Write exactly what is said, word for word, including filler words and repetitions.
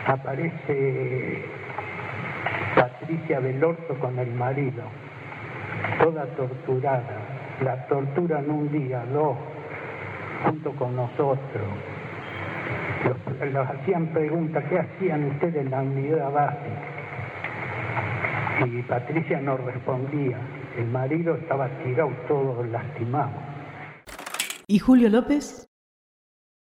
aparece Patricia Belorto con el marido, toda torturada. La torturan un día, dos, junto con nosotros. Los, los hacían preguntas, ¿qué hacían ustedes en la unidad básica? Y Patricia no respondía. El marido estaba tirado todo lastimado. ¿Y Julio López?